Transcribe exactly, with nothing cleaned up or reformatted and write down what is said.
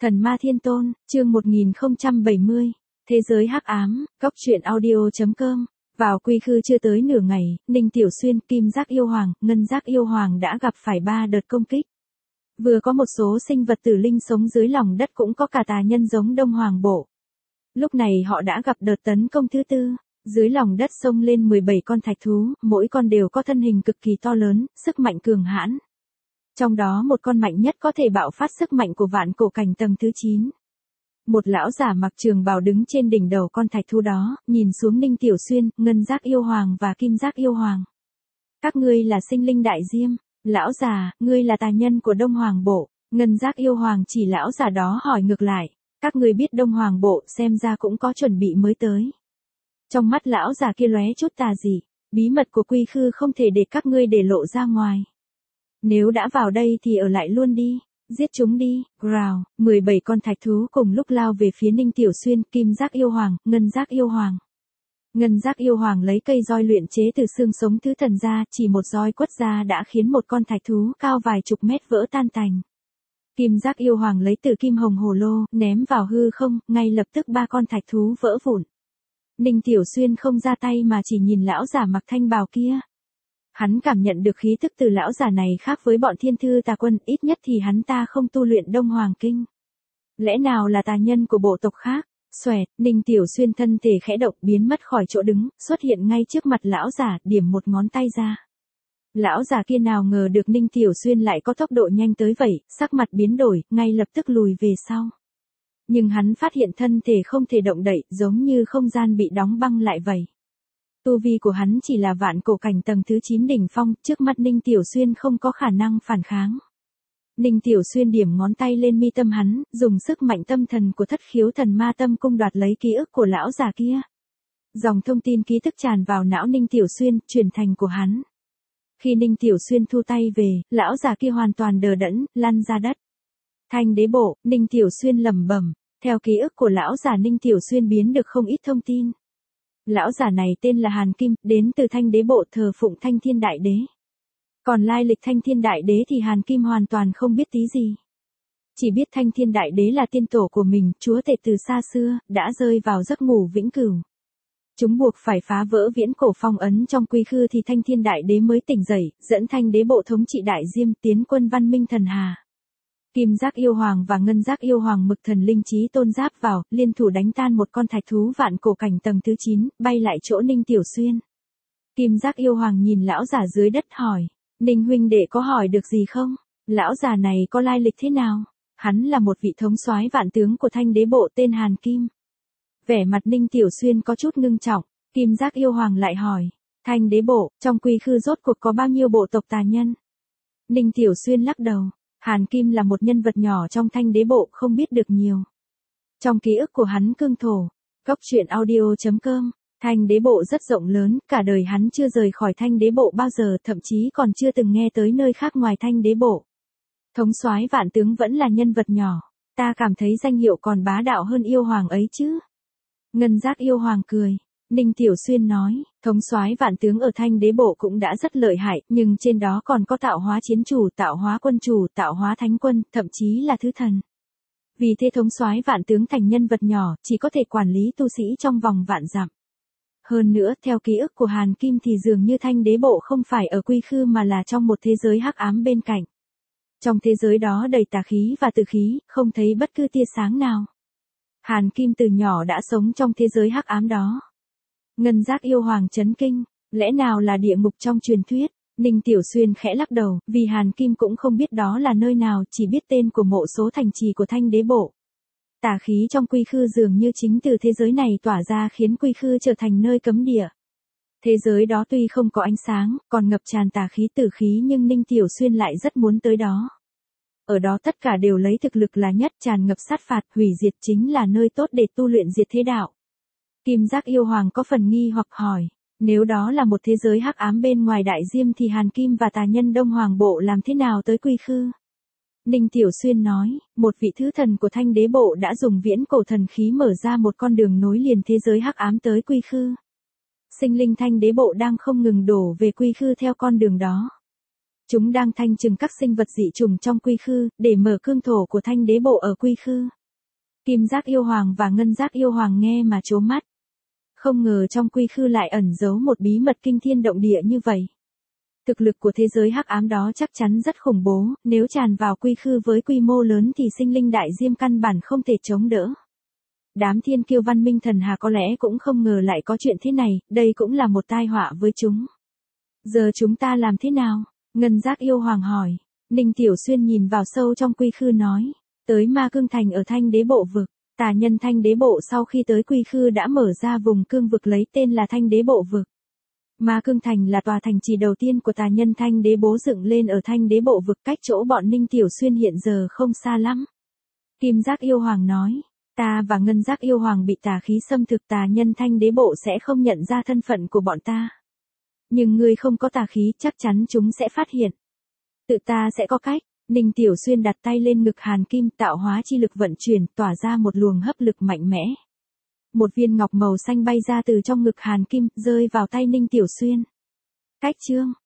Thần Ma Thiên Tôn, chương một nghìn không trăm bảy mươi. Thế giới hắc ám, góc truyện audio chấm com. Vào quy khư chưa tới nửa ngày, Ninh Tiểu Xuyên, Kim Giác Yêu Hoàng, Ngân Giác Yêu Hoàng đã gặp phải ba đợt công kích. Vừa có một số sinh vật tử linh sống dưới lòng đất, cũng có cả tà nhân giống Đông Hoàng Bộ. Lúc này họ đã gặp đợt tấn công thứ tư. Dưới lòng đất xông lên mười bảy con thạch thú, mỗi con đều có thân hình cực kỳ to lớn, sức mạnh cường hãn. Trong đó một con mạnh nhất có thể bạo phát sức mạnh của vạn cổ cảnh tầng thứ chín. Một lão giả mặc trường bào đứng trên đỉnh đầu con thạch thú đó, nhìn xuống Ninh Tiểu Xuyên, Ngân Giác Yêu Hoàng và Kim Giác Yêu Hoàng. Các ngươi là sinh linh đại diêm. Lão già, ngươi là tà nhân của Đông Hoàng Bộ. Ngân Giác Yêu Hoàng chỉ lão già đó hỏi ngược lại. Các ngươi biết Đông Hoàng Bộ xem ra cũng có chuẩn bị mới tới. Trong mắt lão già kia lóe chút tà dị. Bí mật của quy khư không thể để các ngươi để lộ ra ngoài. Nếu đã vào đây thì ở lại luôn đi, giết chúng đi. Growl, mười bảy con thạch thú cùng lúc lao về phía Ninh Tiểu Xuyên, Kim Giác Yêu Hoàng, Ngân Giác Yêu Hoàng. Ngân Giác Yêu Hoàng lấy cây roi luyện chế từ xương sống thứ thần ra, chỉ một roi quất ra đã khiến một con thạch thú cao vài chục mét vỡ tan tành. Kim Giác Yêu Hoàng lấy từ kim hồng hồ lô, ném vào hư không, ngay lập tức ba con thạch thú vỡ vụn. Ninh Tiểu Xuyên không ra tay mà chỉ nhìn lão giả mặc thanh bào kia. Hắn cảm nhận được khí tức từ lão giả này khác với bọn thiên thư tà quân, ít nhất thì hắn ta không tu luyện Đông Hoàng Kinh. Lẽ nào là tà nhân của bộ tộc khác? Xoẹt, Ninh Tiểu Xuyên thân thể khẽ động biến mất khỏi chỗ đứng, xuất hiện ngay trước mặt lão giả, điểm một ngón tay ra. Lão giả kia nào ngờ được Ninh Tiểu Xuyên lại có tốc độ nhanh tới vậy, sắc mặt biến đổi, ngay lập tức lùi về sau. Nhưng hắn phát hiện thân thể không thể động đậy, giống như không gian bị đóng băng lại vậy. Tu vi của hắn chỉ là vạn cổ cảnh tầng thứ chín đỉnh phong, trước mắt Ninh Tiểu Xuyên không có khả năng phản kháng. Ninh Tiểu Xuyên điểm ngón tay lên mi tâm hắn, dùng sức mạnh tâm thần của thất khiếu thần ma tâm cung đoạt lấy ký ức của lão già kia. Dòng thông tin ký tức tràn vào não Ninh Tiểu Xuyên, chuyển thành của hắn. Khi Ninh Tiểu Xuyên thu tay về, lão già kia hoàn toàn đờ đẫn, lăn ra đất. Thanh đế bộ, Ninh Tiểu Xuyên lẩm bẩm, theo ký ức của lão già Ninh Tiểu Xuyên biến được không ít thông tin. Lão giả này tên là Hàn Kim, đến từ Thanh Đế Bộ, thờ phụng Thanh Thiên Đại Đế. Còn lai lịch Thanh Thiên Đại Đế thì Hàn Kim hoàn toàn không biết tí gì. Chỉ biết Thanh Thiên Đại Đế là tiên tổ của mình, chúa tể từ xa xưa, đã rơi vào giấc ngủ vĩnh cửu. Chúng buộc phải phá vỡ viễn cổ phong ấn trong quy khư thì Thanh Thiên Đại Đế mới tỉnh dậy, dẫn Thanh Đế Bộ thống trị Đại Diêm tiến quân văn minh thần hà. Kim Giác Yêu Hoàng và Ngân Giác Yêu Hoàng mực thần linh trí tôn giáp vào, liên thủ đánh tan một con thạch thú vạn cổ cảnh tầng thứ chín, bay lại chỗ Ninh Tiểu Xuyên. Kim Giác Yêu Hoàng nhìn lão giả dưới đất hỏi, Ninh huynh đệ có hỏi được gì không? Lão già này có lai lịch thế nào? Hắn là một vị thống soái vạn tướng của Thanh Đế Bộ tên Hàn Kim. Vẻ mặt Ninh Tiểu Xuyên có chút ngưng trọng, Kim Giác Yêu Hoàng lại hỏi, Thanh Đế Bộ, trong quy khư rốt cuộc có bao nhiêu bộ tộc tà nhân? Ninh Tiểu Xuyên lắc đầu. Hàn Kim là một nhân vật nhỏ trong Thanh Đế Bộ, không biết được nhiều. Trong ký ức của hắn cương thổ, góc truyện audio chấm com, Thanh Đế Bộ rất rộng lớn, cả đời hắn chưa rời khỏi Thanh Đế Bộ bao giờ, thậm chí còn chưa từng nghe tới nơi khác ngoài Thanh Đế Bộ. Thống soái vạn tướng vẫn là nhân vật nhỏ, ta cảm thấy danh hiệu còn bá đạo hơn yêu hoàng ấy chứ. Ngân Giác Yêu Hoàng cười. Ninh Tiểu Xuyên nói, thống soái vạn tướng ở Thanh Đế Bộ cũng đã rất lợi hại, nhưng trên đó còn có tạo hóa chiến chủ, tạo hóa quân chủ, tạo hóa thánh quân, thậm chí là thứ thần. Vì thế thống soái vạn tướng thành nhân vật nhỏ, chỉ có thể quản lý tu sĩ trong vòng vạn dặm. Hơn nữa, theo ký ức của Hàn Kim thì dường như Thanh Đế Bộ không phải ở quy khư mà là trong một thế giới hắc ám bên cạnh. Trong thế giới đó đầy tà khí và tử khí, không thấy bất cứ tia sáng nào. Hàn Kim từ nhỏ đã sống trong thế giới hắc ám đó. Ngân Giác Yêu Hoàng chấn kinh, lẽ nào là địa ngục trong truyền thuyết? Ninh Tiểu Xuyên khẽ lắc đầu, vì Hàn Kim cũng không biết đó là nơi nào, chỉ biết tên của mộ số thành trì của Thanh Đế Bộ. Tà khí trong quy khư dường như chính từ thế giới này tỏa ra khiến quy khư trở thành nơi cấm địa. Thế giới đó tuy không có ánh sáng, còn ngập tràn tà khí tử khí, nhưng Ninh Tiểu Xuyên lại rất muốn tới đó. Ở đó tất cả đều lấy thực lực là nhất, tràn ngập sát phạt, hủy diệt, chính là nơi tốt để tu luyện diệt thế đạo. Kim Giác Yêu Hoàng có phần nghi hoặc hỏi, nếu đó là một thế giới hắc ám bên ngoài Đại Diêm thì Hàn Kim và tà nhân Đông Hoàng Bộ làm thế nào tới quy khư? Ninh Tiểu Xuyên nói, một vị thứ thần của Thanh Đế Bộ đã dùng viễn cổ thần khí mở ra một con đường nối liền thế giới hắc ám tới quy khư. Sinh linh Thanh Đế Bộ đang không ngừng đổ về quy khư theo con đường đó. Chúng đang thanh trừng các sinh vật dị trùng trong quy khư, để mở cương thổ của thanh đế bộ ở quy khư. Kim giác yêu hoàng và ngân giác yêu hoàng nghe mà trố mắt. Không ngờ trong quy khư lại ẩn giấu một bí mật kinh thiên động địa như vậy. Thực lực của thế giới hắc ám đó chắc chắn rất khủng bố, nếu tràn vào quy khư với quy mô lớn thì sinh linh đại diêm căn bản không thể chống đỡ. Đám thiên kiêu văn minh thần hà có lẽ cũng không ngờ lại có chuyện thế này, đây cũng là một tai họa với chúng. Giờ chúng ta làm thế nào? Ngân giác yêu hoàng hỏi. Ninh Tiểu Xuyên nhìn vào sâu trong quy khư nói. Tới Ma Cương Thành ở thanh đế bộ vực, tà nhân thanh đế bộ sau khi tới quy khư đã mở ra vùng cương vực lấy tên là thanh đế bộ vực. Ma Cương Thành là tòa thành trì đầu tiên của tà nhân thanh đế bố dựng lên ở thanh đế bộ vực, cách chỗ bọn Ninh Tiểu Xuyên hiện giờ không xa lắm. Kim giác yêu hoàng nói. Ta và ngân giác yêu hoàng bị tà khí xâm thực, tà nhân thanh đế bộ sẽ không nhận ra thân phận của bọn ta. Nhưng ngươi không có tà khí, chắc chắn chúng sẽ phát hiện. Tự ta sẽ có cách. Ninh Tiểu Xuyên đặt tay lên ngực Hàn Kim, tạo hóa chi lực vận chuyển, tỏa ra một luồng hấp lực mạnh mẽ. Một viên ngọc màu xanh bay ra từ trong ngực Hàn Kim, rơi vào tay Ninh Tiểu Xuyên. Cách chương